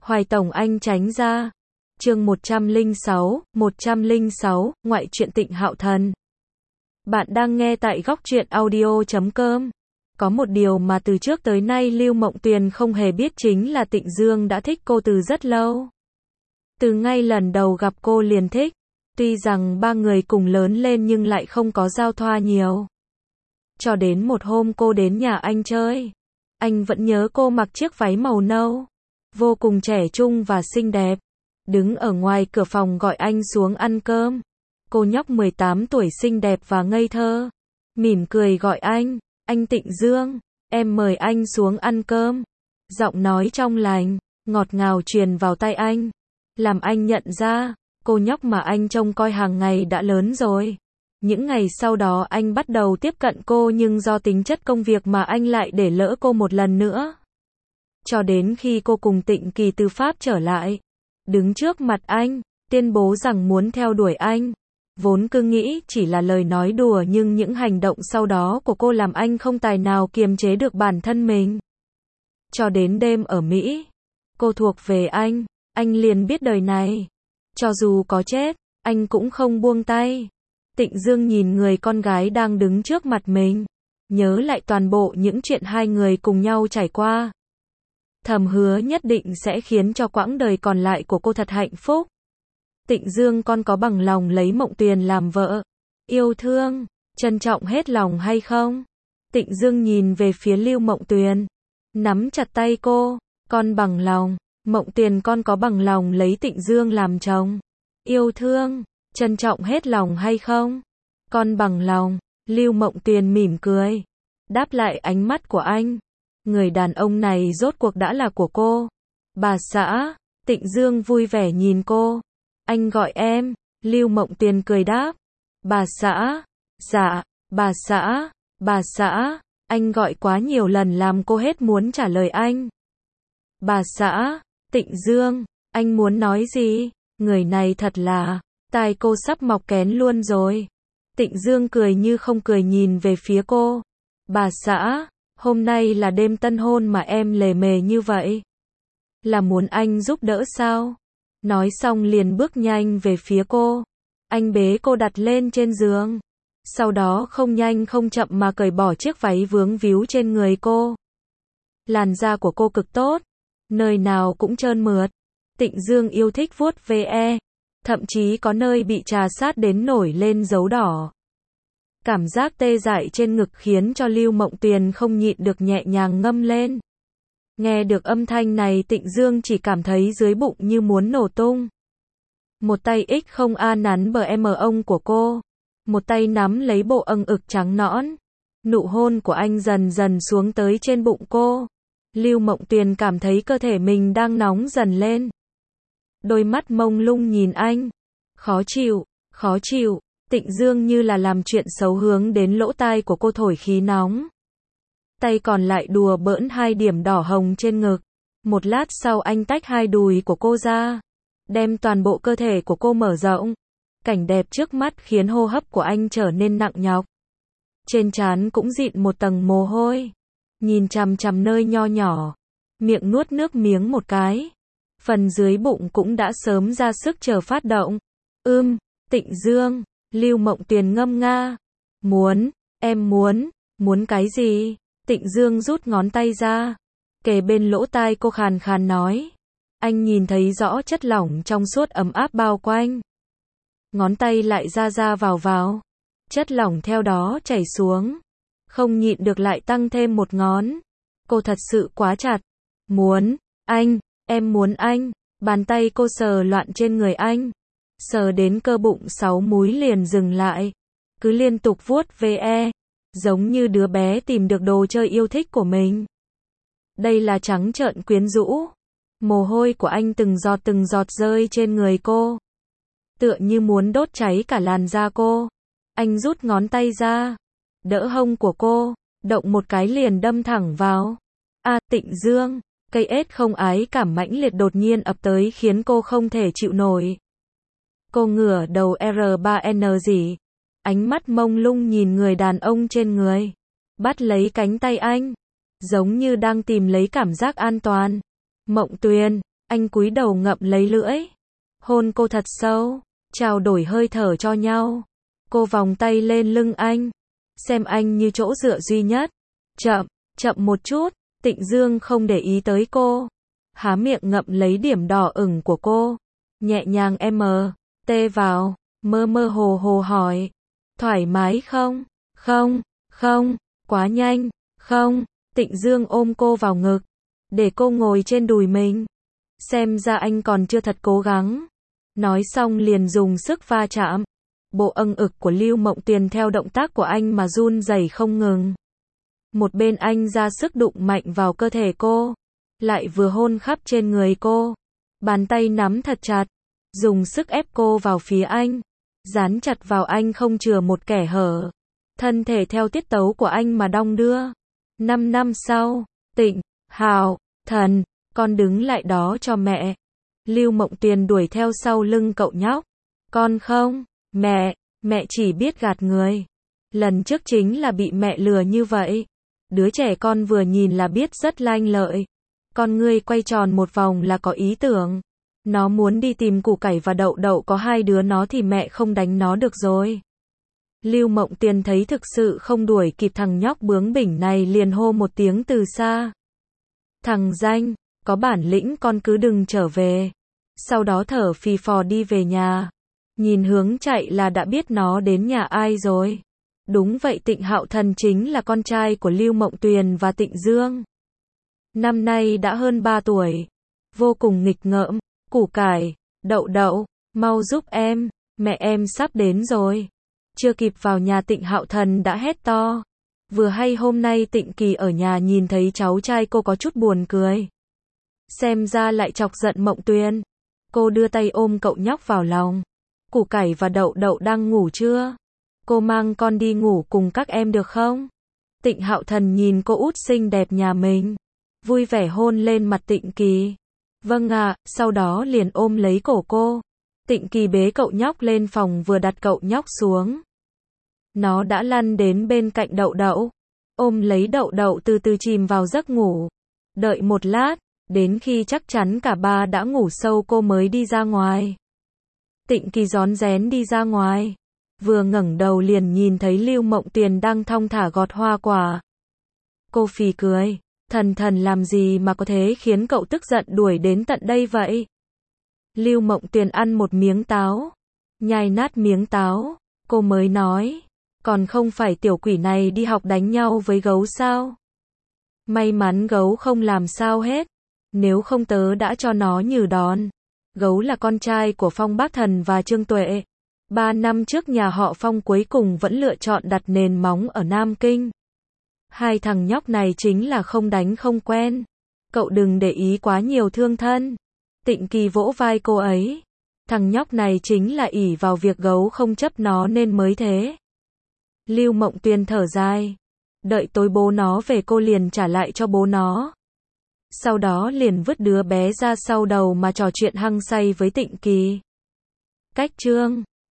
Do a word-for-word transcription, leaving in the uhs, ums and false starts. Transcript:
Hoài Tổng Anh tránh ra. Chương một trăm lẻ sáu, một trăm lẻ sáu, ngoại truyện Tịnh Hạo Thần. Bạn đang nghe tại góc truyện audio chấm com. Có một điều mà từ trước tới nay Lưu Mộng Tuyền không hề biết chính là Tịnh Dương đã thích cô từ rất lâu. Từ ngay lần đầu gặp cô liền thích. Tuy rằng ba người cùng lớn lên nhưng lại không có giao thoa nhiều. Cho đến một hôm cô đến nhà anh chơi. Anh vẫn nhớ cô mặc chiếc váy màu nâu. Vô cùng trẻ trung và xinh đẹp. Đứng ở ngoài cửa phòng gọi anh xuống ăn cơm. Cô nhóc mười tám tuổi xinh đẹp và ngây thơ. Mỉm cười gọi anh, anh Tịnh Dương, em mời anh xuống ăn cơm. Giọng nói trong lành, ngọt ngào truyền vào tai anh. Làm anh nhận ra, cô nhóc mà anh trông coi hàng ngày đã lớn rồi. Những ngày sau đó anh bắt đầu tiếp cận cô nhưng do tính chất công việc mà anh lại để lỡ cô một lần nữa. Cho đến khi cô cùng Tịnh Kỳ từ Pháp trở lại. Đứng trước mặt anh, tuyên bố rằng muốn theo đuổi anh. Vốn cứ nghĩ chỉ là lời nói đùa nhưng những hành động sau đó của cô làm anh không tài nào kiềm chế được bản thân mình. Cho đến đêm ở Mỹ, cô thuộc về anh, anh liền biết đời này. Cho dù có chết, anh cũng không buông tay. Tịnh Dương nhìn người con gái đang đứng trước mặt mình. Nhớ lại toàn bộ những chuyện hai người cùng nhau trải qua. Thầm hứa nhất định sẽ khiến cho quãng đời còn lại của cô thật hạnh phúc. Tịnh Dương, con có bằng lòng lấy Mộng Tuyền làm vợ, yêu thương, trân trọng hết lòng hay không? Tịnh Dương nhìn về phía Lưu Mộng Tuyền, nắm chặt tay cô, con bằng lòng. Mộng Tuyền, con có bằng lòng lấy Tịnh Dương làm chồng, yêu thương, trân trọng hết lòng hay không? Con bằng lòng. Lưu Mộng Tuyền mỉm cười, đáp lại ánh mắt của anh. Người đàn ông này rốt cuộc đã là của cô. Bà xã. Tịnh Dương vui vẻ nhìn cô. Anh gọi em. Lưu Mộng Tuyền cười đáp. Bà xã. Dạ. Bà xã. Bà xã. Anh gọi quá nhiều lần làm cô hết muốn trả lời anh. Bà xã. Tịnh Dương. Anh muốn nói gì? Người này thật là. Tai cô sắp mọc kén luôn rồi. Tịnh Dương cười như không cười nhìn về phía cô. Bà xã. Hôm nay là đêm tân hôn mà em lề mề như vậy. Là muốn anh giúp đỡ sao? Nói xong liền bước nhanh về phía cô. Anh bế cô đặt lên trên giường. Sau đó không nhanh không chậm mà cởi bỏ chiếc váy vướng víu trên người cô. Làn da của cô cực tốt. Nơi nào cũng trơn mượt. Tịnh Dương yêu thích vuốt ve. Thậm chí có nơi bị trà sát đến nổi lên dấu đỏ. Cảm giác tê dại trên ngực khiến cho Lưu Mộng Tuyền không nhịn được nhẹ nhàng ngâm lên. Nghe được âm thanh này Tịnh Dương chỉ cảm thấy dưới bụng như muốn nổ tung. Một tay ích không a nắn bờ em ông của cô. Một tay nắm lấy bộ âng ực trắng nõn. Nụ hôn của anh dần dần xuống tới trên bụng cô. Lưu Mộng Tuyền cảm thấy cơ thể mình đang nóng dần lên. Đôi mắt mông lung nhìn anh. Khó chịu, khó chịu. Tịnh Dương như là làm chuyện xấu hướng đến lỗ tai của cô thổi khí nóng. Tay còn lại đùa bỡn hai điểm đỏ hồng trên ngực. Một lát sau anh tách hai đùi của cô ra. Đem toàn bộ cơ thể của cô mở rộng. Cảnh đẹp trước mắt khiến hô hấp của anh trở nên nặng nhọc. Trên trán cũng dịn một tầng mồ hôi. Nhìn chằm chằm nơi nho nhỏ. Miệng nuốt nước miếng một cái. Phần dưới bụng cũng đã sớm ra sức chờ phát động. Ưm, Tịnh Dương. Lưu Mộng Tuyền ngâm nga. Muốn, em muốn, muốn cái gì? Tịnh Dương rút ngón tay ra. Kề bên lỗ tai cô khàn khàn nói. Anh nhìn thấy rõ chất lỏng trong suốt ấm áp bao quanh. Ngón tay lại ra ra vào vào. Chất lỏng theo đó chảy xuống. Không nhịn được lại tăng thêm một ngón. Cô thật sự quá chặt. Muốn, anh, em muốn anh. Bàn tay cô sờ loạn trên người anh. Sờ đến cơ bụng sáu múi liền dừng lại. Cứ liên tục vuốt ve. Giống như đứa bé tìm được đồ chơi yêu thích của mình. Đây là trắng trợn quyến rũ. Mồ hôi của anh từng giọt từng giọt rơi trên người cô. Tựa như muốn đốt cháy cả làn da cô. Anh rút ngón tay ra. Đỡ hông của cô. Động một cái liền đâm thẳng vào. À, Tịnh Dương. Cây ết không ái cảm mãnh liệt đột nhiên ập tới khiến cô không thể chịu nổi. Cô ngửa đầu R ba N gì. Ánh mắt mông lung nhìn người đàn ông trên người. Bắt lấy cánh tay anh. Giống như đang tìm lấy cảm giác an toàn. Mộng Tuyền. Anh cúi đầu ngậm lấy lưỡi, hôn cô thật sâu, trao đổi hơi thở cho nhau. Cô vòng tay lên lưng anh, xem anh như chỗ dựa duy nhất. Chậm, chậm một chút, Tịnh Dương không để ý tới cô, há miệng ngậm lấy điểm đỏ ửng của cô, nhẹ nhàng em tê vào, mơ mơ hồ hồ hỏi, thoải mái không? Không, không, quá nhanh, không. Tịnh Dương ôm cô vào ngực, để cô ngồi trên đùi mình. Xem ra anh còn chưa thật cố gắng. Nói xong liền dùng sức va chạm. Bộ âng ực của Lưu Mộng Tuyền theo động tác của anh mà run rẩy không ngừng. Một bên anh ra sức đụng mạnh vào cơ thể cô, lại vừa hôn khắp trên người cô. Bàn tay nắm thật chặt, dùng sức ép cô vào phía anh, dán chặt vào anh không chừa một kẻ hở. Thân thể theo tiết tấu của anh mà đong đưa. Năm năm sau, Tịnh, Hạo, Thần, con đứng lại đó cho mẹ. Lưu Mộng Tuyền đuổi theo sau lưng cậu nhóc. Con không, mẹ, mẹ chỉ biết gạt người. Lần trước chính là bị mẹ lừa như vậy. Đứa trẻ con vừa nhìn là biết rất lanh lợi. Con ngươi quay tròn một vòng là có ý tưởng. Nó muốn đi tìm củ cải và đậu đậu, có hai đứa nó thì mẹ không đánh nó được rồi. Lưu Mộng Tuyền thấy thực sự không đuổi kịp thằng nhóc bướng bỉnh này, liền hô một tiếng từ xa. Thằng danh, có bản lĩnh con cứ đừng trở về. Sau đó thở phì phò đi về nhà. Nhìn hướng chạy là đã biết nó đến nhà ai rồi. Đúng vậy, Tịnh Hạo Thần chính là con trai của Lưu Mộng Tuyền và Tịnh Dương. Năm nay đã hơn ba tuổi. Vô cùng nghịch ngợm. Củ cải, đậu đậu, mau giúp em, mẹ em sắp đến rồi. Chưa kịp vào nhà, Tịnh Hạo Thần đã hét to. Vừa hay hôm nay Tịnh Kỳ ở nhà nhìn thấy cháu trai cô có chút buồn cười. Xem ra lại chọc giận Mộng Tuyền. Cô đưa tay ôm cậu nhóc vào lòng. Củ cải và đậu đậu đang ngủ chưa? Cô mang con đi ngủ cùng các em được không? Tịnh Hạo Thần nhìn cô út xinh đẹp nhà mình, vui vẻ hôn lên mặt Tịnh Kỳ. Vâng ạ, sau đó liền ôm lấy cổ cô. Tịnh Kỳ bế cậu nhóc lên phòng, vừa đặt cậu nhóc xuống. Nó đã lăn đến bên cạnh đậu đậu, ôm lấy đậu đậu từ từ chìm vào giấc ngủ. Đợi một lát, đến khi chắc chắn cả ba đã ngủ sâu cô mới đi ra ngoài. Tịnh Kỳ rón rén đi ra ngoài, vừa ngẩng đầu liền nhìn thấy Lưu Mộng Tuyền đang thong thả gọt hoa quả. Cô phì cười, Thần Thần làm gì mà có thế khiến cậu tức giận đuổi đến tận đây vậy? Lưu Mộng Tuyền ăn một miếng táo, nhai nát miếng táo, cô mới nói, còn không phải tiểu quỷ này đi học đánh nhau với gấu sao? May mắn gấu không làm sao hết, nếu không tớ đã cho nó nhử đòn. Gấu là con trai của Phong Bác Thần và Trương Tuệ. Ba năm trước nhà họ Phong cuối cùng vẫn lựa chọn đặt nền móng ở Nam Kinh. Hai thằng nhóc này chính là không đánh không quen. Cậu đừng để ý quá nhiều thương thân. Tịnh Kỳ vỗ vai cô ấy. Thằng nhóc này chính là ỷ vào việc gấu không chấp nó nên mới thế. Lưu Mộng Tuyền thở dài. Đợi tối bố nó về cô liền trả lại cho bố nó. Sau đó liền vứt đứa bé ra sau đầu mà trò chuyện hăng say với Tịnh Kỳ. Cách chương